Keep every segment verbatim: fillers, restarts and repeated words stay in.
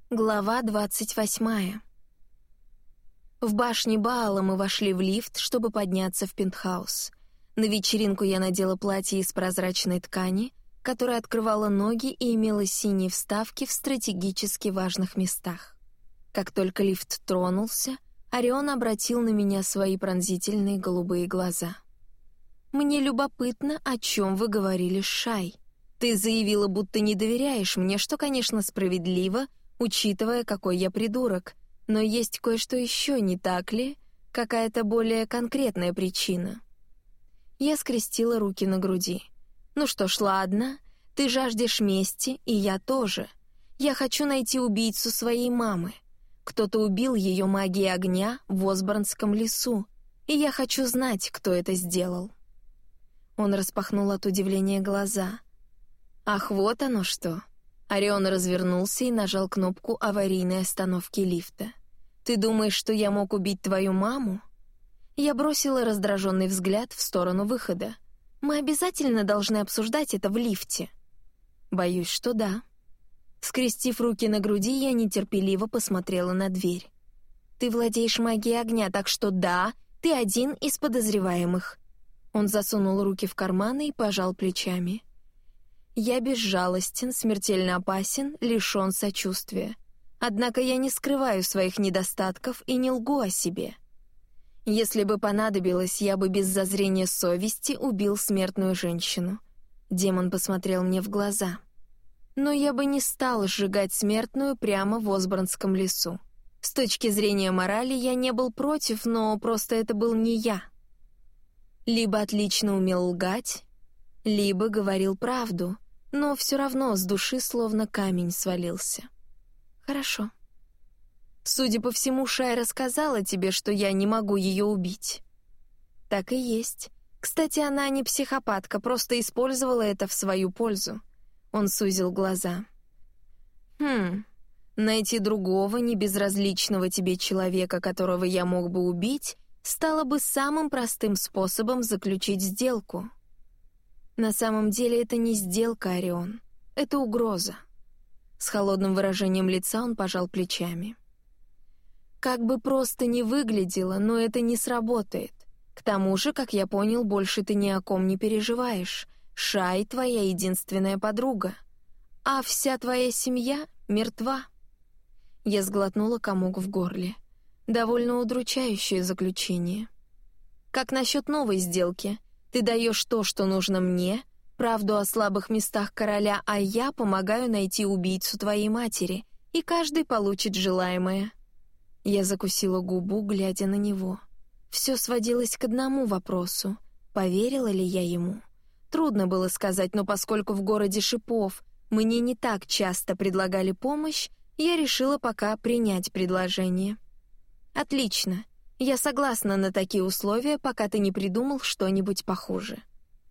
Глава двадцать восьмая. В башне Баала мы вошли в лифт, чтобы подняться в пентхаус. На вечеринку я надела платье из прозрачной ткани, которое открывало ноги и имело синие вставки в стратегически важных местах. Как только лифт тронулся, Орион обратил на меня свои пронзительные голубые глаза. «Мне любопытно, о чем вы говорили с Шай. Ты заявила, будто не доверяешь мне, что, конечно, справедливо, учитывая, какой я придурок, но есть кое-что еще, не так ли? Какая-то более конкретная причина». Я скрестила руки на груди. «Ну что ж, ладно, ты жаждешь мести, и я тоже. Я хочу найти убийцу своей мамы. Кто-то убил ее магией огня в Осборнском лесу, и я хочу знать, кто это сделал». Он распахнул от удивления глаза. «Ах, вот оно что!» Орион развернулся и нажал кнопку аварийной остановки лифта. «Ты думаешь, что я мог убить твою маму?» Я бросила раздраженный взгляд в сторону выхода. «Мы обязательно должны обсуждать это в лифте?» «Боюсь, что да». Скрестив руки на груди, я нетерпеливо посмотрела на дверь. «Ты владеешь магией огня, так что да, ты один из подозреваемых». Он засунул руки в карманы и пожал плечами. «Я безжалостен, смертельно опасен, лишен сочувствия. Однако я не скрываю своих недостатков и не лгу о себе. Если бы понадобилось, я бы без зазрения совести убил смертную женщину». Демон посмотрел мне в глаза. «Но я бы не стал сжигать смертную прямо в Осборнском лесу. С точки зрения морали я не был против, но просто это был не я. Либо отлично умел лгать, либо говорил правду, но все равно с души словно камень свалился. Хорошо. Судя по всему, Шай рассказала тебе, что я не могу ее убить». «Так и есть. Кстати, она не психопатка, просто использовала это в свою пользу». Он сузил глаза. «Хм, найти другого, небезразличного тебе человека, которого я мог бы убить, стало бы самым простым способом заключить сделку». «На самом деле это не сделка, Орион. Это угроза». С холодным выражением лица он пожал плечами. «Как бы просто ни выглядело, но это не сработает. К тому же, как я понял, больше ты ни о ком не переживаешь. Шай — твоя единственная подруга. А вся твоя семья мертва». Я сглотнула комок в горле. Довольно удручающее заключение. «Как насчет новой сделки? Ты даешь то, что нужно мне, правду о слабых местах короля, а я помогаю найти убийцу твоей матери, и каждый получит желаемое». Я закусила губу, глядя на него. Все сводилось к одному вопросу. Поверила ли я ему? Трудно было сказать, но поскольку в городе Шипов мне не так часто предлагали помощь, я решила пока принять предложение. «Отлично. Я согласна на такие условия, пока ты не придумал что-нибудь похуже.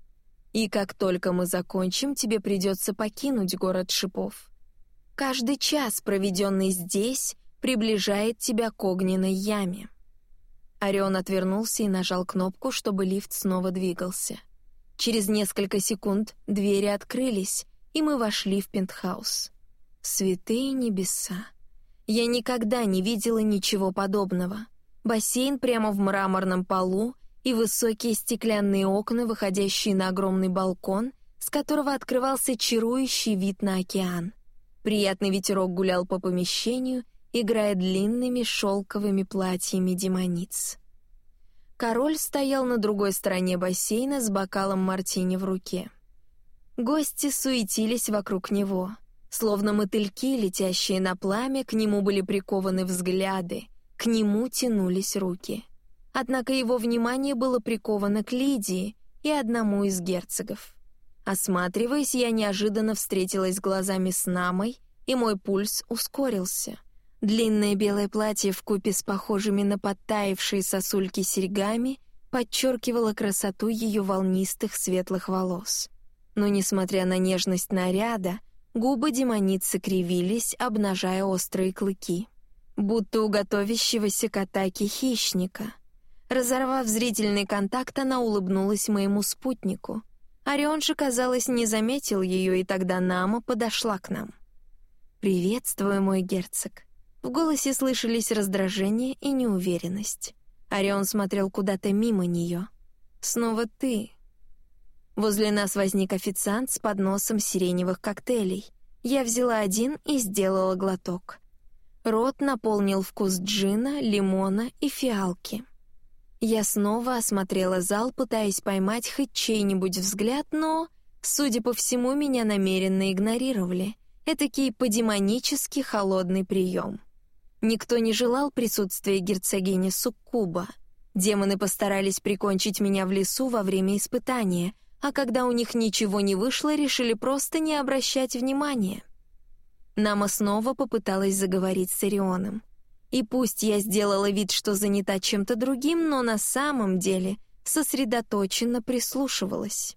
И как только мы закончим, тебе придется покинуть город Шипов. Каждый час, проведенный здесь, приближает тебя к огненной яме». Орион отвернулся и нажал кнопку, чтобы лифт снова двигался. Через несколько секунд двери открылись, и мы вошли в пентхаус. Святые небеса! Я никогда не видела ничего подобного. Бассейн прямо в мраморном полу и высокие стеклянные окна, выходящие на огромный балкон, с которого открывался чарующий вид на океан. Приятный ветерок гулял по помещению, играя длинными шелковыми платьями демониц. Король стоял на другой стороне бассейна с бокалом мартини в руке. Гости суетились вокруг него. Словно мотыльки, летящие на пламя, к нему были прикованы взгляды, к нему тянулись руки. Однако его внимание было приковано к Лидии и одному из герцогов. Осматриваясь, я неожиданно встретилась глазами с Намой, и мой пульс ускорился. Длинное белое платье вкупе с похожими на подтаявшие сосульки серьгами подчеркивало красоту ее волнистых светлых волос. Но, несмотря на нежность наряда, губы демоницы кривились, обнажая острые клыки, будто у готовящегося к атаке хищника. Разорвав зрительный контакт, она улыбнулась моему спутнику. Орион же, казалось, не заметил ее, и тогда Нама подошла к нам. «Приветствую, мой герцог». В голосе слышались раздражение и неуверенность. Орион смотрел куда-то мимо нее. «Снова ты». Возле нас возник официант с подносом сиреневых коктейлей. Я взяла один и сделала глоток. Рот наполнил вкус джина, лимона и фиалки. Я снова осмотрела зал, пытаясь поймать хоть чей-нибудь взгляд, но, судя по всему, меня намеренно игнорировали. Этакий по-демонически холодный прием. Никто не желал присутствия герцогини Суккуба. Демоны постарались прикончить меня в лесу во время испытания, а когда у них ничего не вышло, решили просто не обращать внимания. Нама снова попыталась заговорить с Орионом. И пусть я сделала вид, что занята чем-то другим, но на самом деле сосредоточенно прислушивалась.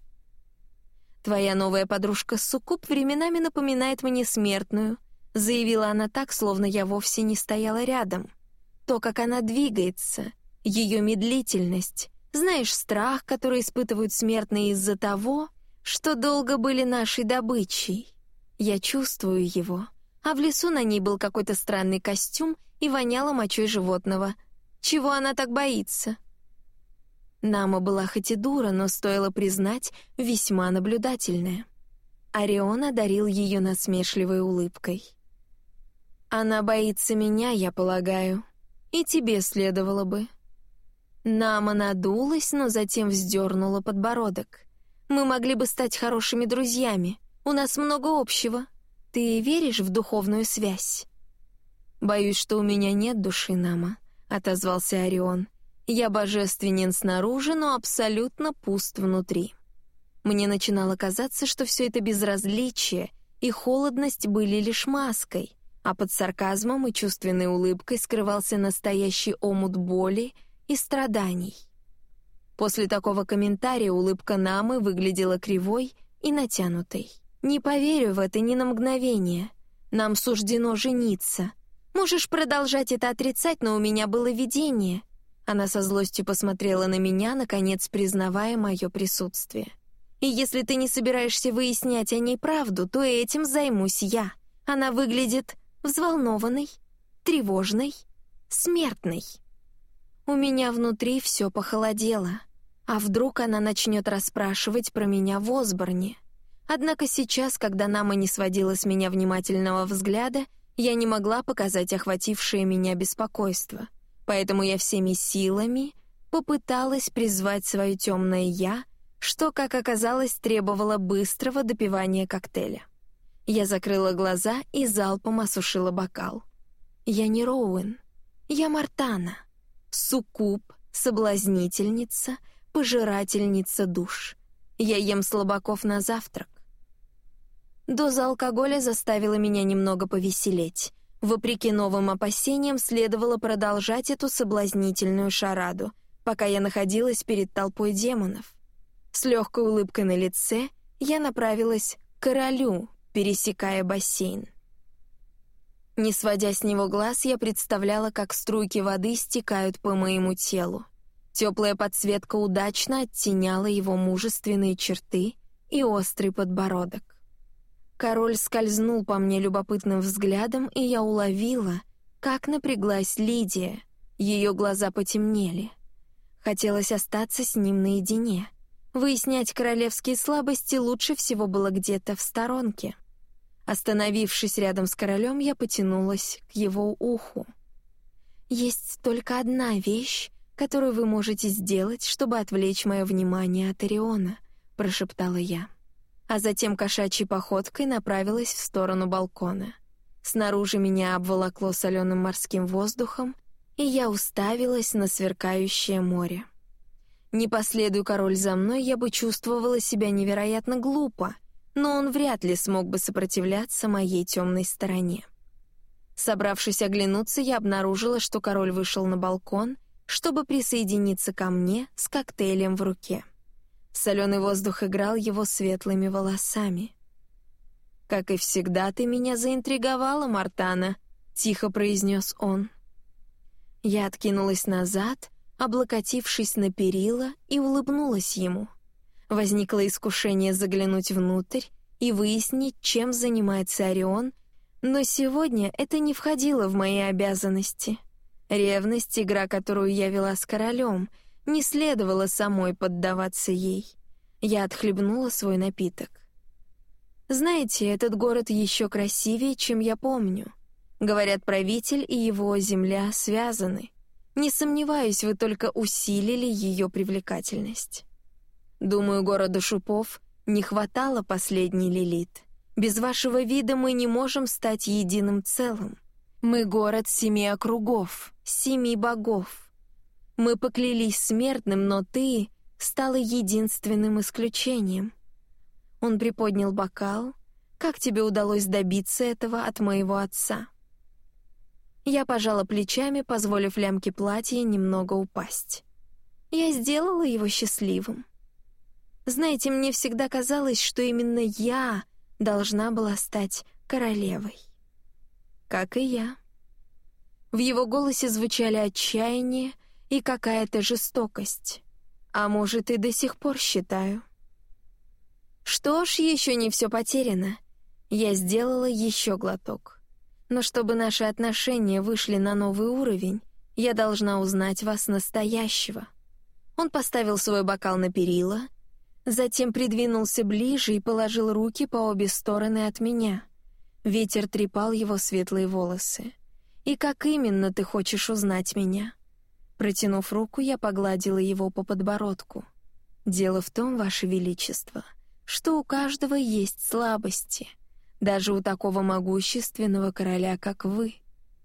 «Твоя новая подружка Суккуб временами напоминает мне смертную», заявила она так, словно я вовсе не стояла рядом. То, как она двигается, ее медлительность, знаешь, страх, который испытывают смертные из-за того, что долго были нашей добычей. Я чувствую его, а в лесу на ней был какой-то странный костюм и воняло мочой животного. Чего она так боится? Нама была хоть и дура, но, стоило признать, весьма наблюдательная. Орион одарил ее насмешливой улыбкой. «Она боится меня, я полагаю. И тебе следовало бы». Нама надулась, но затем вздернула подбородок. «Мы могли бы стать хорошими друзьями. У нас много общего. Ты веришь в духовную связь?» «Боюсь, что у меня нет души, Нама», — отозвался Орион. «Я божественен снаружи, но абсолютно пуст внутри». Мне начинало казаться, что все это безразличие и холодность были лишь маской, а под сарказмом и чувственной улыбкой скрывался настоящий омут боли и страданий. После такого комментария улыбка Намы выглядела кривой и натянутой. «Не поверю в это ни на мгновение. Нам суждено жениться. Можешь продолжать это отрицать, но у меня было видение». Она со злостью посмотрела на меня, наконец признавая мое присутствие. «И если ты не собираешься выяснять о ней правду, то этим займусь я. Она выглядит взволнованной, тревожной, смертной». У меня внутри все похолодело. А вдруг она начнет расспрашивать про меня в Осборне? Однако сейчас, когда Нама не сводила с меня внимательного взгляда, я не могла показать охватившее меня беспокойство. Поэтому я всеми силами попыталась призвать свое темное «я», что, как оказалось, требовало быстрого допивания коктейля. Я закрыла глаза и залпом осушила бокал. Я не Роуэн, я Мартана, суккуб, соблазнительница, пожирательница душ. Я ем слабаков на завтрак. Доза алкоголя заставила меня немного повеселеть. Вопреки новым опасениям, следовало продолжать эту соблазнительную шараду, пока я находилась перед толпой демонов. С легкой улыбкой на лице я направилась к королю, пересекая бассейн. Не сводя с него глаз, я представляла, как струйки воды стекают по моему телу. Теплая подсветка удачно оттеняла его мужественные черты и острый подбородок. Король скользнул по мне любопытным взглядом, и я уловила, как напряглась Лидия. Ее глаза потемнели. Хотелось остаться с ним наедине. Выяснять королевские слабости лучше всего было где-то в сторонке. Остановившись рядом с королем, я потянулась к его уху. «Есть только одна вещь, которую вы можете сделать, чтобы отвлечь мое внимание от Ориона», — прошептала я. А затем кошачьей походкой направилась в сторону балкона. Снаружи меня обволокло соленым морским воздухом, и я уставилась на сверкающее море. Не последуй король за мной, я бы чувствовала себя невероятно глупо, но он вряд ли смог бы сопротивляться моей темной стороне. Собравшись оглянуться, я обнаружила, что король вышел на балкон, чтобы присоединиться ко мне с коктейлем в руке. Соленый воздух играл его светлыми волосами. «Как и всегда, ты меня заинтриговала, Мартана», — тихо произнес он. Я откинулась назад, облокотившись на перила, и улыбнулась ему. Возникло искушение заглянуть внутрь и выяснить, чем занимается Орион, Но сегодня это не входило в мои обязанности. Ревность, игра, которую я вела с королем, не следовало самой поддаваться ей. Я отхлебнула свой напиток. Знаете, этот город еще красивее, чем я помню. Говорят, правитель и его земля связаны. Не сомневаюсь, вы только усилили ее привлекательность. Думаю, городу шипов не хватало последней Лилит. Без вашего вида мы не можем стать единым целым. Мы город семи округов, семи богов. Мы поклялись смертным, но ты стала единственным исключением. Он приподнял бокал. Как тебе удалось добиться этого от моего отца? Я пожала плечами, позволив лямке платья немного упасть. Я сделала его счастливым. Знаете, мне всегда казалось, что именно я должна была стать королевой. Как и я. В его голосе звучали отчаяние и какая-то жестокость. А может, и до сих пор считаю. Что ж, еще не все потеряно. Я сделала еще глоток. Но чтобы наши отношения вышли на новый уровень, я должна узнать вас настоящего. Он поставил свой бокал на перила, затем придвинулся ближе и положил руки по обе стороны от меня. Ветер трепал его светлые волосы. «И как именно ты хочешь узнать меня?» Протянув руку, я погладила его по подбородку. «Дело в том, Ваше Величество, что у каждого есть слабости, даже у такого могущественного короля, как вы».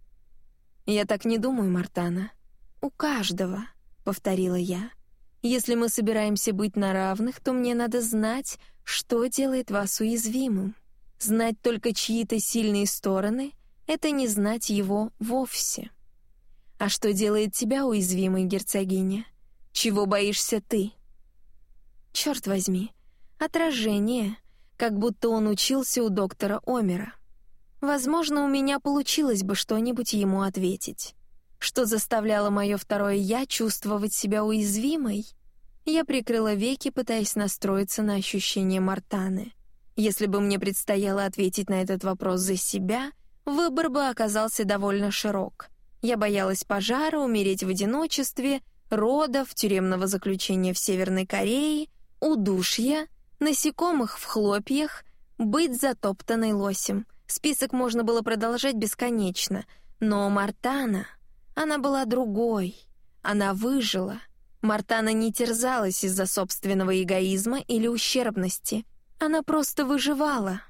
«Я так не думаю, Мартана. У каждого», — повторила я. «Если мы собираемся быть на равных, то мне надо знать, что делает вас уязвимым. Знать только чьи-то сильные стороны — это не знать его вовсе. А что делает тебя уязвимой, герцогиня? Чего боишься ты?» Черт возьми, отражение, как будто он учился у доктора Омера. Возможно, у меня получилось бы что-нибудь ему ответить. Что заставляло мое второе «я» чувствовать себя уязвимой? Я прикрыла веки, пытаясь настроиться на ощущение Мартаны. Если бы мне предстояло ответить на этот вопрос за себя, выбор бы оказался довольно широк. Я боялась пожара, умереть в одиночестве, родов, тюремного заключения в Северной Корее, удушья, насекомых в хлопьях, быть затоптанной лосем. Список можно было продолжать бесконечно, но Мартана, она была другой. Она выжила. Мартана не терзалась из-за собственного эгоизма или ущербности. Она просто выживала.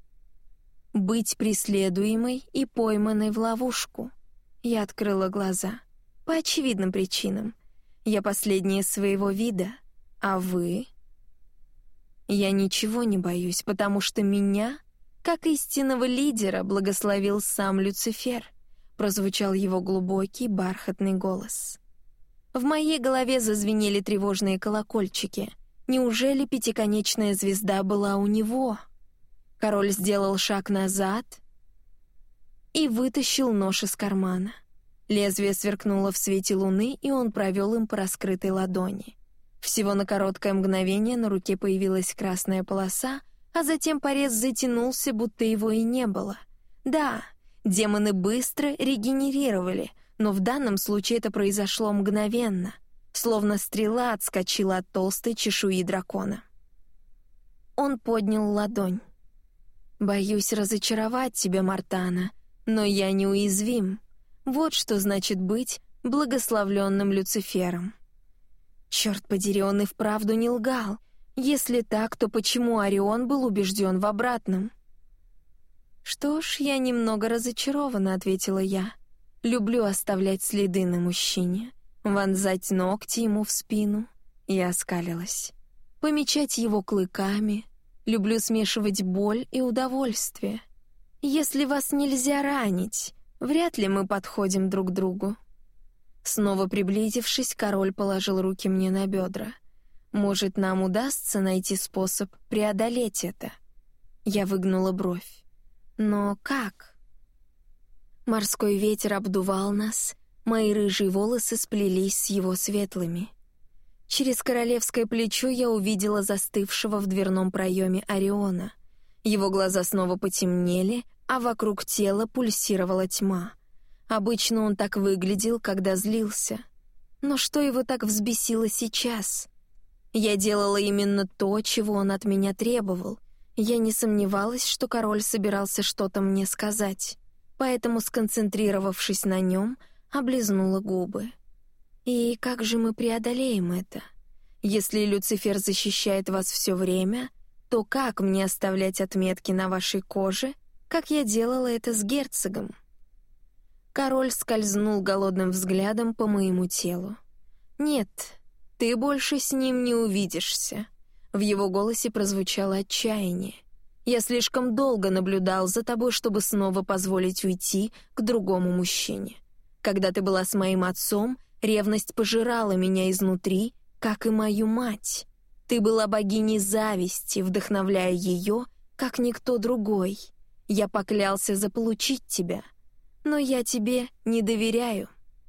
Быть преследуемой и пойманной в ловушку. Я открыла глаза. По очевидным причинам. Я последняя своего вида. А вы? Я ничего не боюсь, потому что меня, как истинного лидера, благословил сам Люцифер. Прозвучал его глубокий, бархатный голос. В моей голове зазвенели тревожные колокольчики. Неужели пятиконечная звезда была у него? Король сделал шаг назад и вытащил нож из кармана. Лезвие сверкнуло в свете луны, и он провел им по раскрытой ладони. Всего на короткое мгновение на руке появилась красная полоса, а затем порез затянулся, будто его и не было. Да, демоны быстро регенерировали, но в данном случае это произошло мгновенно, словно стрела отскочила от толстой чешуи дракона. Он поднял ладонь. «Боюсь разочаровать тебя, Мартана, но я неуязвим. Вот что значит быть благословленным Люцифером». Черт подери, он и вправду не лгал. Если так, то почему Орион был убежден в обратном? «Что ж, я немного разочарована», — ответила я. «Люблю оставлять следы на мужчине, вонзать ногти ему в спину». Я оскалилась. «Помечать его клыками. Люблю смешивать боль и удовольствие. Если вас нельзя ранить, вряд ли мы подходим друг к другу». Снова приблизившись, король положил руки мне на бедра. «Может, нам удастся найти способ преодолеть это?» Я выгнула бровь. «Но как?» Морской ветер обдувал нас, мои рыжие волосы сплелись с его светлыми. Через королевское плечо я увидела застывшего в дверном проеме Ориона. Его глаза снова потемнели, а вокруг тела пульсировала тьма. Обычно он так выглядел, когда злился. Но что его так взбесило сейчас? Я делала именно то, чего он от меня требовал. Я не сомневалась, что король собирался что-то мне сказать, поэтому, сконцентрировавшись на нем, облизнула губы. И как же мы преодолеем это? Если Люцифер защищает вас все время, то как мне оставлять отметки на вашей коже, как я делала это с герцогом? Король скользнул голодным взглядом по моему телу. «Нет, ты больше с ним не увидишься». В его голосе прозвучало отчаяние. «Я слишком долго наблюдал за тобой, чтобы снова позволить уйти к другому мужчине. Когда ты была с моим отцом, ревность пожирала меня изнутри, как и мою мать. Ты была богиней зависти, вдохновляя ее, как никто другой. Я поклялся заполучить тебя, но я тебе не доверяю».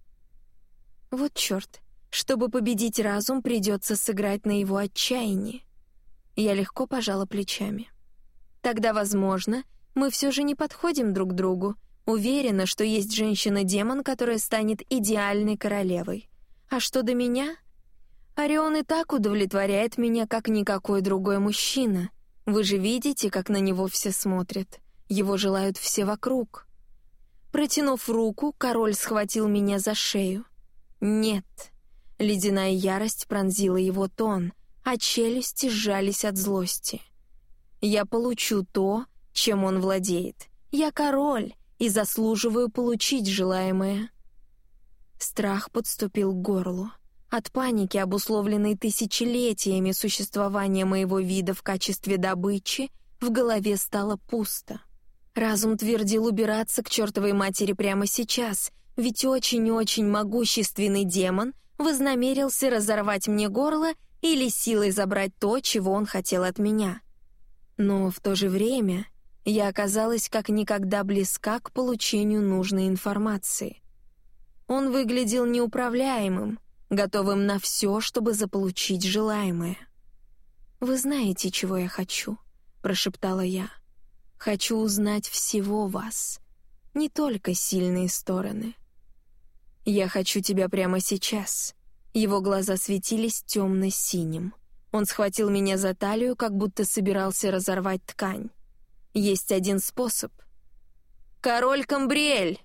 Вот черт, чтобы победить разум, придется сыграть на его отчаянии. Я легко пожала плечами. Тогда, возможно, мы все же не подходим друг к другу. Уверена, что есть женщина-демон, которая станет идеальной королевой. А что до меня? Орион и так удовлетворяет меня, как никакой другой мужчина. Вы же видите, как на него все смотрят. Его желают все вокруг. Протянув руку, король схватил меня за шею. «Нет». Ледяная ярость пронзила его тон, а челюсти сжались от злости. «Я получу то, чем он владеет. Я король и заслуживаю получить желаемое». Страх подступил к горлу. От паники, обусловленной тысячелетиями существования моего вида в качестве добычи, в голове стало пусто. Разум твердил убираться к чертовой матери прямо сейчас, ведь очень-очень могущественный демон вознамерился разорвать мне горло или силой забрать то, чего он хотел от меня. Но в то же время я оказалась как никогда близка к получению нужной информации. Он выглядел неуправляемым, готовым на все, чтобы заполучить желаемое. «Вы знаете, чего я хочу», — прошептала я. «Хочу узнать всего вас, не только сильные стороны». «Я хочу тебя прямо сейчас». Его глаза светились темно-синим. Он схватил меня за талию, как будто собирался разорвать ткань. «Есть один способ». «Король Камбриэль!»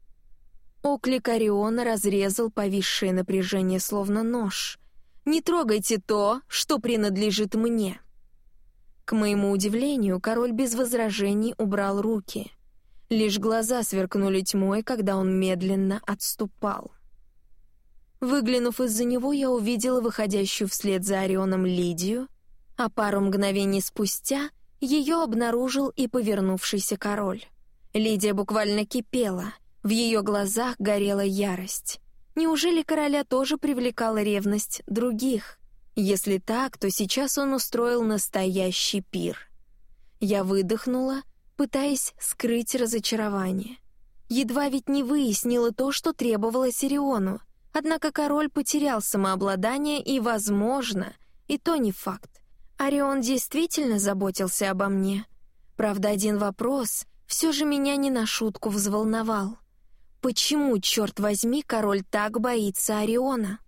Оклик Ориона разрезал повисшее напряжение, словно нож. «Не трогайте то, что принадлежит мне». К моему удивлению, король без возражений убрал руки. Лишь глаза сверкнули тьмой, когда он медленно отступал. Выглянув из-за него, я увидела выходящую вслед за Орионом Лидию, а пару мгновений спустя ее обнаружил и повернувшийся король. Лидия буквально кипела, в ее глазах горела ярость. Неужели короля тоже привлекала ревность других? Если так, то сейчас он устроил настоящий пир. Я выдохнула, пытаясь скрыть разочарование. Едва ведь не выяснила то, что требовалось Ориону. Однако король потерял самообладание и, возможно, и то не факт. Орион действительно заботился обо мне. Правда, один вопрос все же меня не на шутку взволновал. Почему, черт возьми, король так боится Ориона?